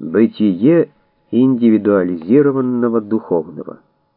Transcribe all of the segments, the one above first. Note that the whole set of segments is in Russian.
Бытие индивидуализированного духовного.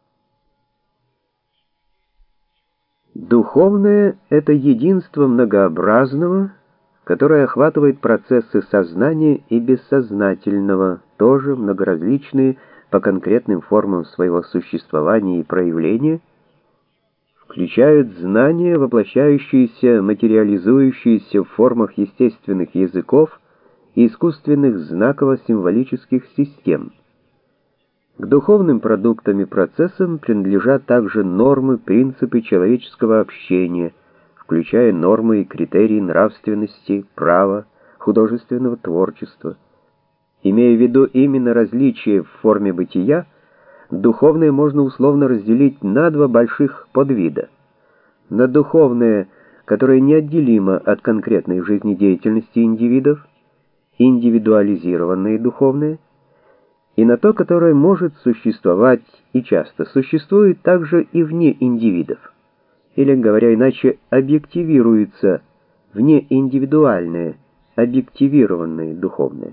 Духовное — это единство многообразного, которое охватывает процессы сознания и бессознательного, тоже многоразличные по конкретным формам своего существования и проявления, включают знания, воплощающиеся, материализующиеся в формах естественных языков и искусственных знаково-символических систем. К духовным продуктам и процессам принадлежат также нормы, принципы человеческого общения, включая нормы и критерии нравственности, права, художественного творчества. Имея в виду именно различия в форме бытия, духовное можно условно разделить на два больших подвида. На духовное, которое неотделимо от конкретной жизнедеятельности индивидов, индивидуализированное духовное, и на то, которое может существовать и часто существует также и вне индивидов, или, говоря иначе, объективируется внеиндивидуальное, объективированное духовное.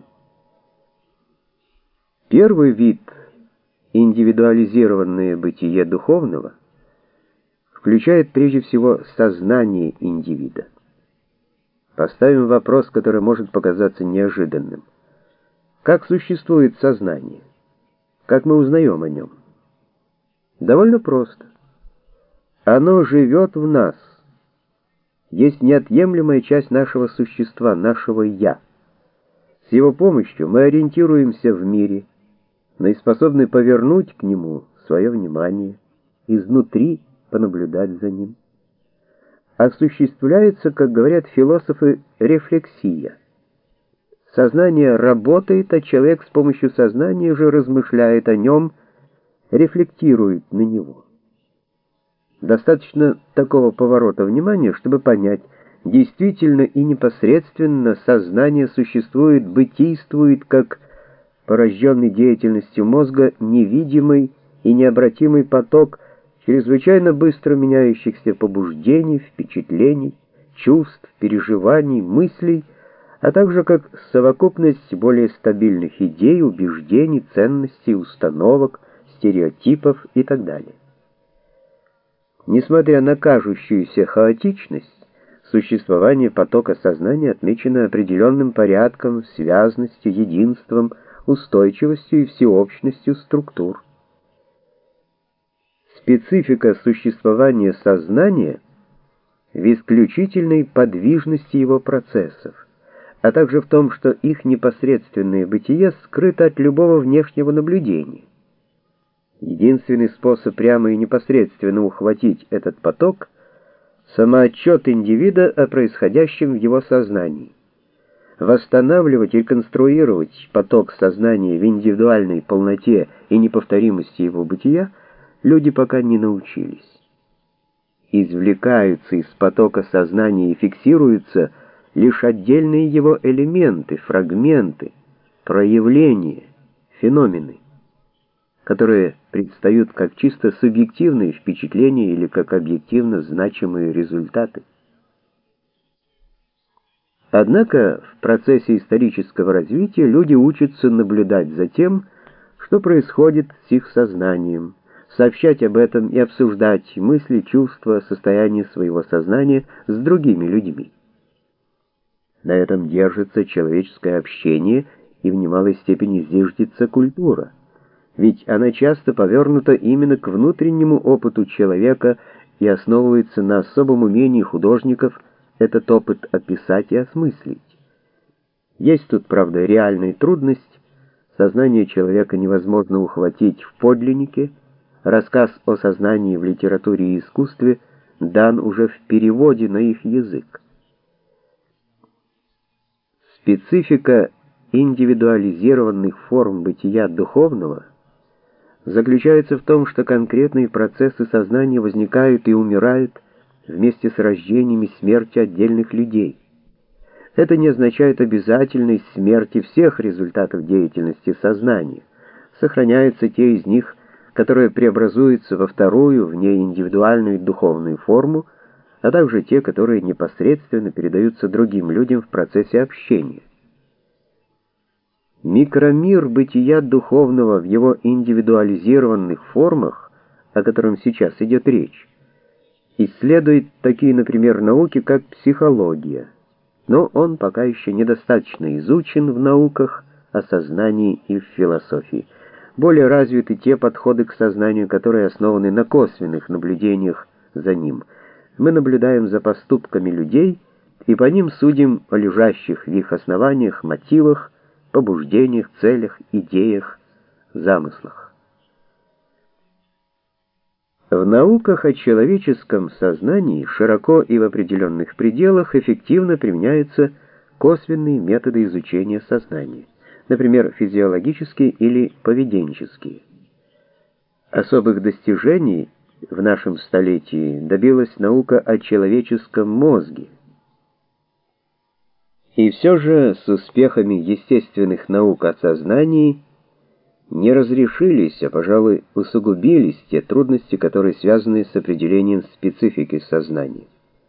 Первый вид, индивидуализированное бытие духовного, включает прежде всего сознание индивида. Поставим вопрос, который может показаться неожиданным. Как существует сознание? Как мы узнаем о нем? Довольно просто. Оно живет в нас. Есть неотъемлемая часть нашего существа, нашего «я». С его помощью мы ориентируемся в мире, но и способны повернуть к нему свое внимание, изнутри понаблюдать за ним. Осуществляется, как говорят философы, рефлексия. Сознание работает, а человек с помощью сознания же размышляет о нем, рефлектирует на него. Достаточно такого поворота внимания, чтобы понять, действительно и непосредственно сознание существует, бытийствует, как порожденный деятельностью мозга невидимый и необратимый поток чрезвычайно быстро меняющихся побуждений, впечатлений, чувств, переживаний, мыслей, а также как совокупность более стабильных идей, убеждений, ценностей, установок, стереотипов и так далее. Несмотря на кажущуюся хаотичность, существование потока сознания отмечено определенным порядком, связностью, единством, устойчивостью и всеобщностью структур. Специфика существования сознания в исключительной подвижности его процессов, а также в том, что их непосредственное бытие скрыто от любого внешнего наблюдения. Единственный способ прямо и непосредственно ухватить этот поток — самоотчет индивида о происходящем в его сознании. Восстанавливать и реконструировать поток сознания в индивидуальной полноте и неповторимости его бытия люди пока не научились. Извлекаются из потока сознания и фиксируются лишь отдельные его элементы, фрагменты, проявления, феномены, которые предстают как чисто субъективные впечатления или как объективно значимые результаты. Однако в процессе исторического развития люди учатся наблюдать за тем, что происходит с их сознанием, сообщать об этом и обсуждать мысли, чувства, состояние своего сознания с другими людьми. На этом держится человеческое общение и в немалой степени зиждется культура, ведь она часто повернута именно к внутреннему опыту человека и основывается на особом умении художников этот опыт описать и осмыслить. Есть тут, правда, реальная трудность: сознание человека невозможно ухватить в подлиннике, рассказ о сознании в литературе и искусстве дан уже в переводе на их язык. Специфика индивидуализированных форм бытия духовного заключается в том, что конкретные процессы сознания возникают и умирают вместе с рождением и смертью отдельных людей. Это не означает обязательной смерти всех результатов деятельности сознания. Сохраняются те из них, которые преобразуются во вторую, внеиндивидуальную духовную форму, а также те, которые непосредственно передаются другим людям в процессе общения. Микромир бытия духовного в его индивидуализированных формах, о котором сейчас идет речь, исследует такие, например, науки, как психология, но он пока еще недостаточно изучен в науках о сознании и в философии. Более развиты те подходы к сознанию, которые основаны на косвенных наблюдениях за ним. Мы наблюдаем за поступками людей и по ним судим о лежащих в их основаниях мотивах, побуждениях, целях, идеях, замыслах. В науках о человеческом сознании широко и в определенных пределах эффективно применяются косвенные методы изучения сознания, например, физиологические или поведенческие. Особых достижений в нашем столетии добилась наука о человеческом мозге. И все же с успехами естественных наук о сознании не разрешились, а, пожалуй, усугубились те трудности, которые связаны с определением специфики сознания.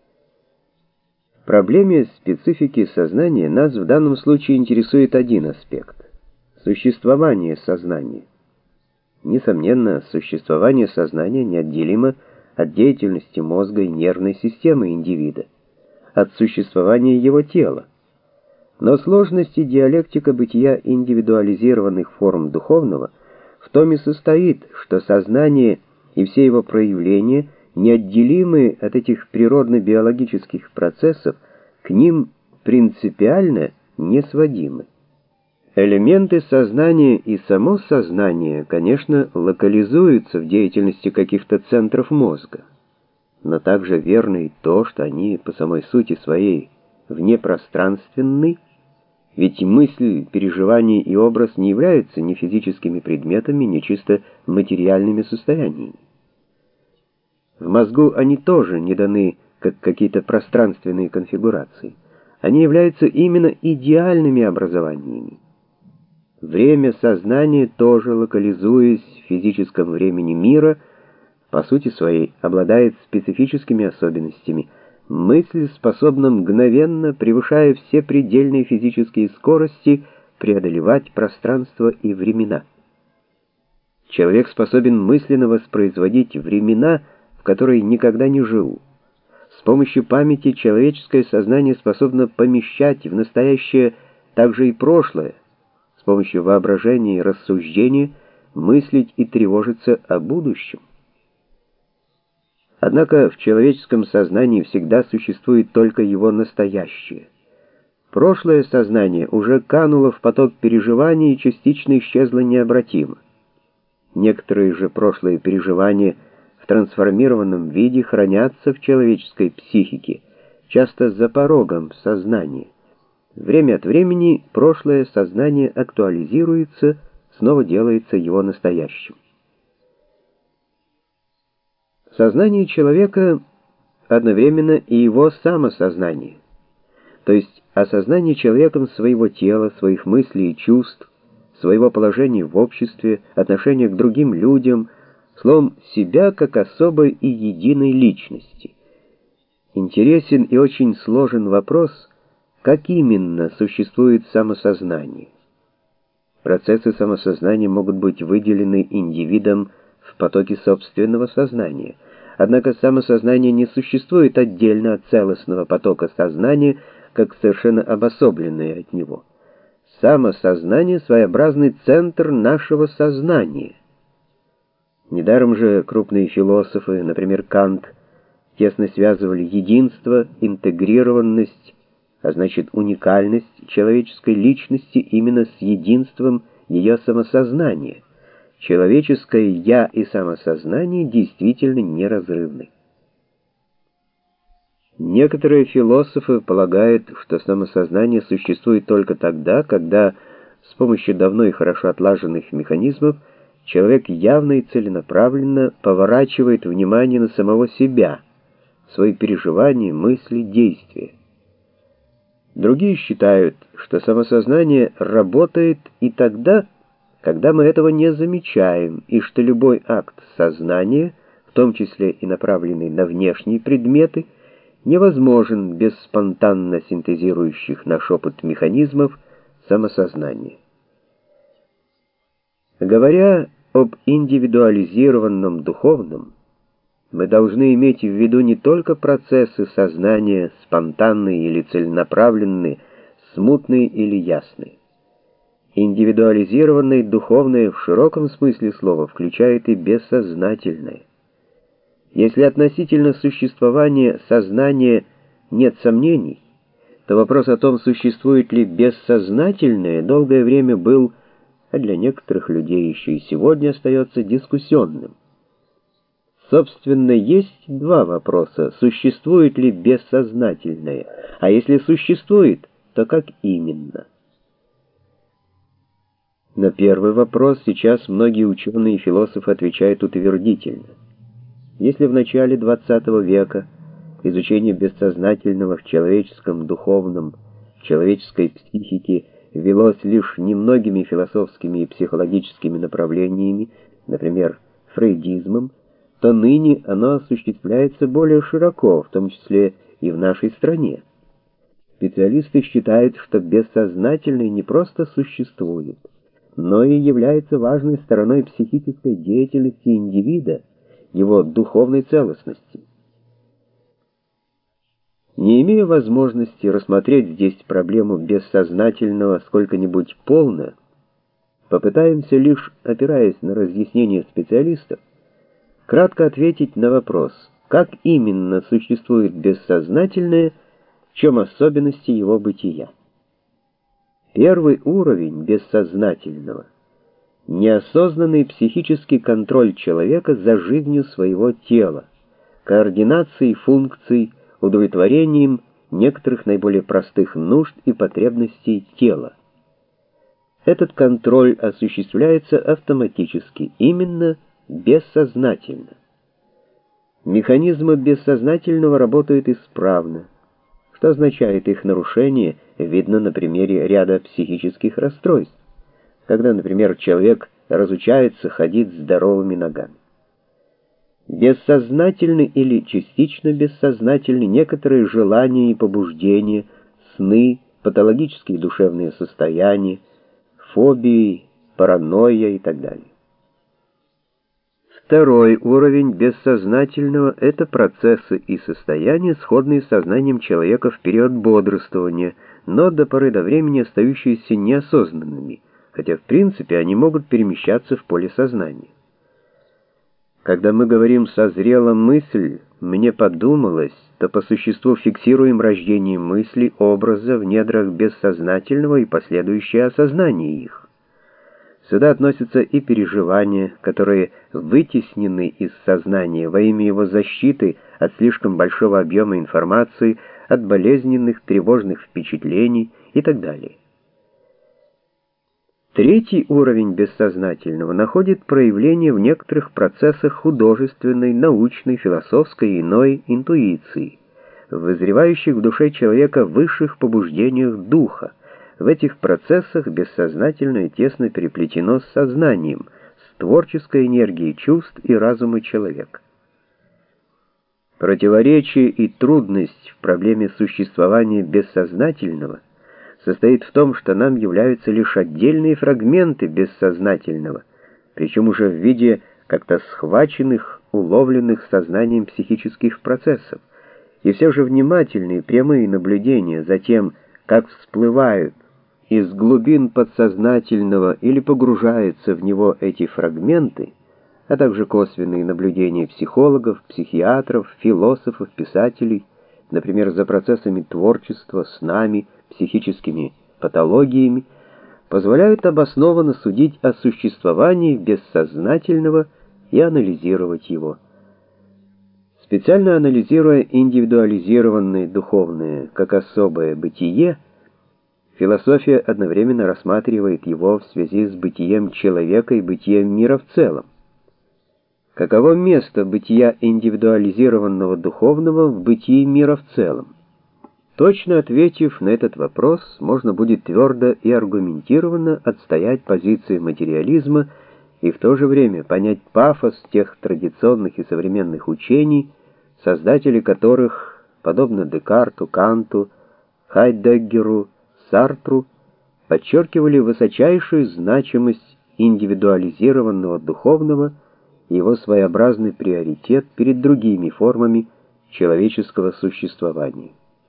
В проблеме специфики сознания нас в данном случае интересует один аспект — существование сознания. Несомненно, существование сознания неотделимо от деятельности мозга и нервной системы индивида, от существования его тела. Но сложность и диалектика бытия индивидуализированных форм духовного в том и состоит, что сознание и все его проявления неотделимы от этих природно-биологических процессов, к ним принципиально несводимы. Элементы сознания и само сознание, конечно, локализуются в деятельности каких-то центров мозга, но также верно и то, что они по самой сути своей внепространственны, ведь мысль, переживание и образ не являются ни физическими предметами, ни чисто материальными состояниями. В мозгу они тоже не даны как какие-то пространственные конфигурации. Они являются именно идеальными образованиями. Время сознания, тоже локализуясь в физическом времени мира, по сути своей обладает специфическими особенностями. Мысль способна мгновенно, превышая все предельные физические скорости, преодолевать пространство и времена. Человек способен мысленно воспроизводить времена, в которые никогда не жил. С помощью памяти человеческое сознание способно помещать в настоящее также и прошлое, с помощью воображения и рассуждения мыслить и тревожиться о будущем. Однако в человеческом сознании всегда существует только его настоящее. Прошлое сознание уже кануло в поток переживаний и частично исчезло необратимо. Некоторые же прошлые переживания в трансформированном виде хранятся в человеческой психике, часто за порогом сознания. Время от времени прошлое сознание актуализируется, снова делается его настоящим. Сознание человека одновременно и его самосознание, то есть осознание человеком своего тела, своих мыслей и чувств, своего положения в обществе, отношения к другим людям, словом, себя как особой и единой личности. Интересен и очень сложен вопрос, как именно существует самосознание. Процессы самосознания могут быть выделены индивидом в потоке собственного сознания. Однако самосознание не существует отдельно от целостного потока сознания, как совершенно обособленное от него. Самосознание — своеобразный центр нашего сознания. Недаром же крупные философы, например, Кант, тесно связывали единство, интегрированность, а значит уникальность человеческой личности именно с единством ее самосознания. Человеческое «я» и самосознание действительно неразрывны. Некоторые философы полагают, что самосознание существует только тогда, когда с помощью давно и хорошо отлаженных механизмов человек явно и целенаправленно поворачивает внимание на самого себя, свои переживания, мысли, действия. Другие считают, что самосознание работает и тогда, когда мы этого не замечаем, и что любой акт сознания, в том числе и направленный на внешние предметы, невозможен без спонтанно синтезирующих наш опыт механизмов самосознания. Говоря об индивидуализированном духовном, мы должны иметь в виду не только процессы сознания, спонтанные или целенаправленные, смутные или ясные. Индивидуализированное духовное в широком смысле слова включает и бессознательное. Если относительно существования сознания нет сомнений, то вопрос о том, существует ли бессознательное, долгое время был, а для некоторых людей еще и сегодня остается дискуссионным. Собственно, есть два вопроса: существует ли бессознательное, а если существует, то как именно? На первый вопрос сейчас многие ученые и философы отвечают утвердительно. Если в начале XX века изучение бессознательного в человеческом духовном, в человеческой психике велось лишь немногими философскими и психологическими направлениями, например, фрейдизмом, то ныне оно осуществляется более широко, в том числе и в нашей стране. Специалисты считают, что бессознательное не просто существует, но и является важной стороной психической деятельности индивида, его духовной целостности. Не имея возможности рассмотреть здесь проблему бессознательного сколько-нибудь полно, попытаемся лишь, опираясь на разъяснения специалистов, кратко ответить на вопрос, как именно существует бессознательное, в чем особенности его бытия. Первый уровень бессознательного — неосознанный психический контроль человека за жизнью своего тела, координацией функций, удовлетворением некоторых наиболее простых нужд и потребностей тела. Этот контроль осуществляется автоматически, именно бессознательно. Механизмы бессознательного работают исправно. Что означает их нарушение, видно на примере ряда психических расстройств, когда, например, человек разучается ходить здоровыми ногами. Бессознательны или частично бессознательны некоторые желания и побуждения, сны, патологические душевные состояния, фобии, паранойя и так далее. Второй уровень бессознательного — это процессы и состояния, сходные с сознанием человека в период бодрствования, но до поры до времени остающиеся неосознанными, хотя в принципе они могут перемещаться в поле сознания. Когда мы говорим «созрела мысль», «мне подумалось», то по существу фиксируем рождение мысли, образа в недрах бессознательного и последующее осознание их. Сюда относятся и переживания, которые вытеснены из сознания во имя его защиты от слишком большого объема информации, от болезненных тревожных впечатлений и так далее. Третий уровень бессознательного находит проявление в некоторых процессах художественной, научной, философской и иной интуиции, в вызревающих в душе человека высших побуждениях духа. В этих процессах бессознательное тесно переплетено с сознанием, с творческой энергией чувств и разума человека. Противоречие и трудность в проблеме существования бессознательного состоит в том, что нам являются лишь отдельные фрагменты бессознательного, причем уже в виде как-то схваченных, уловленных сознанием психических процессов, и все же внимательные прямые наблюдения за тем, как всплывают из глубин подсознательного или погружаются в него эти фрагменты, а также косвенные наблюдения психологов, психиатров, философов, писателей, например, за процессами творчества, снами, психическими патологиями, позволяют обоснованно судить о существовании бессознательного и анализировать его. Специально анализируя индивидуализированное духовное как особое бытие, философия одновременно рассматривает его в связи с бытием человека и бытием мира в целом. Каково место бытия индивидуализированного духовного в бытии мира в целом? Точно ответив на этот вопрос, можно будет твердо и аргументированно отстоять позиции материализма и в то же время понять пафос тех традиционных и современных учений, создатели которых, подобно Декарту, Канту, Хайдеггеру, Сартру, подчеркивали высочайшую значимость индивидуализированного духовного и его своеобразный приоритет перед другими формами человеческого существования.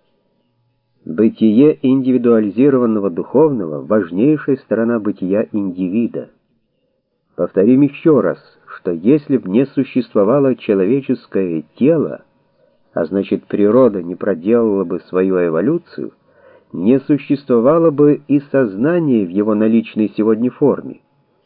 Бытие индивидуализированного духовного – важнейшая сторона бытия индивида. Повторим еще раз, что если б не существовало человеческое тело, а значит природа не проделала бы свою эволюцию, не существовало бы и сознание в его наличной сегодня форме.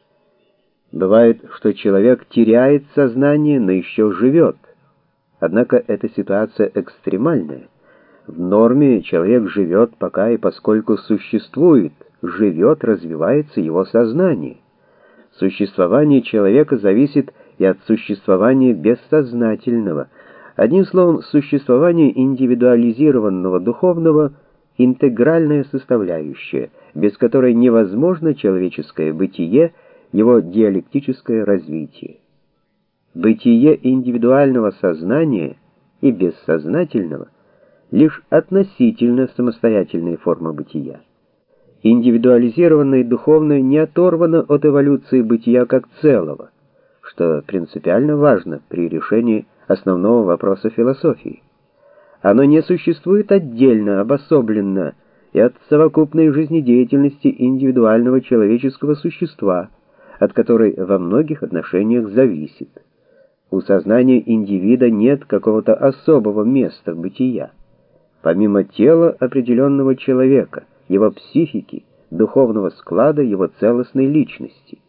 Бывает, что человек теряет сознание, но еще живет. Однако эта ситуация экстремальная. В норме человек живет пока и поскольку существует, живет, развивается его сознание. Существование человека зависит и от существования бессознательного. Одним словом, существование индивидуализированного духовного – интегральная составляющая, без которой невозможно человеческое бытие, его диалектическое развитие. Бытие индивидуального сознания и бессознательного – лишь относительно самостоятельная форма бытия. Индивидуализированное духовное не оторвано от эволюции бытия как целого, что принципиально важно при решении основного вопроса философии. Оно не существует отдельно, обособленно и от совокупной жизнедеятельности индивидуального человеческого существа, от которой во многих отношениях зависит. У сознания индивида нет какого-то особого места бытия. Помимо тела определенного человека, его психики, духовного склада, его целостной личности.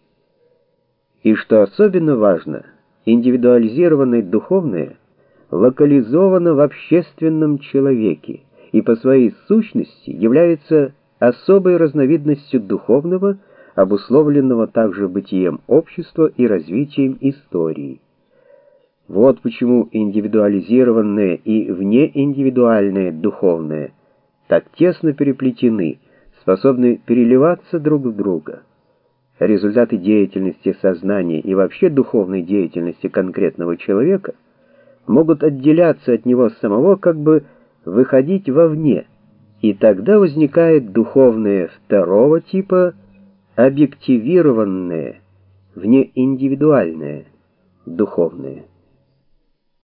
И что особенно важно, индивидуализированное духовное локализовано в общественном человеке и по своей сущности является особой разновидностью духовного, обусловленного также бытием общества и развитием истории. Вот почему индивидуализированное и внеиндивидуальное духовное так тесно переплетены, способны переливаться друг в друга. Результаты деятельности сознания и вообще духовной деятельности конкретного человека могут отделяться от него самого, как бы выходить вовне, и тогда возникает духовное второго типа, объективированное, внеиндивидуальное духовное.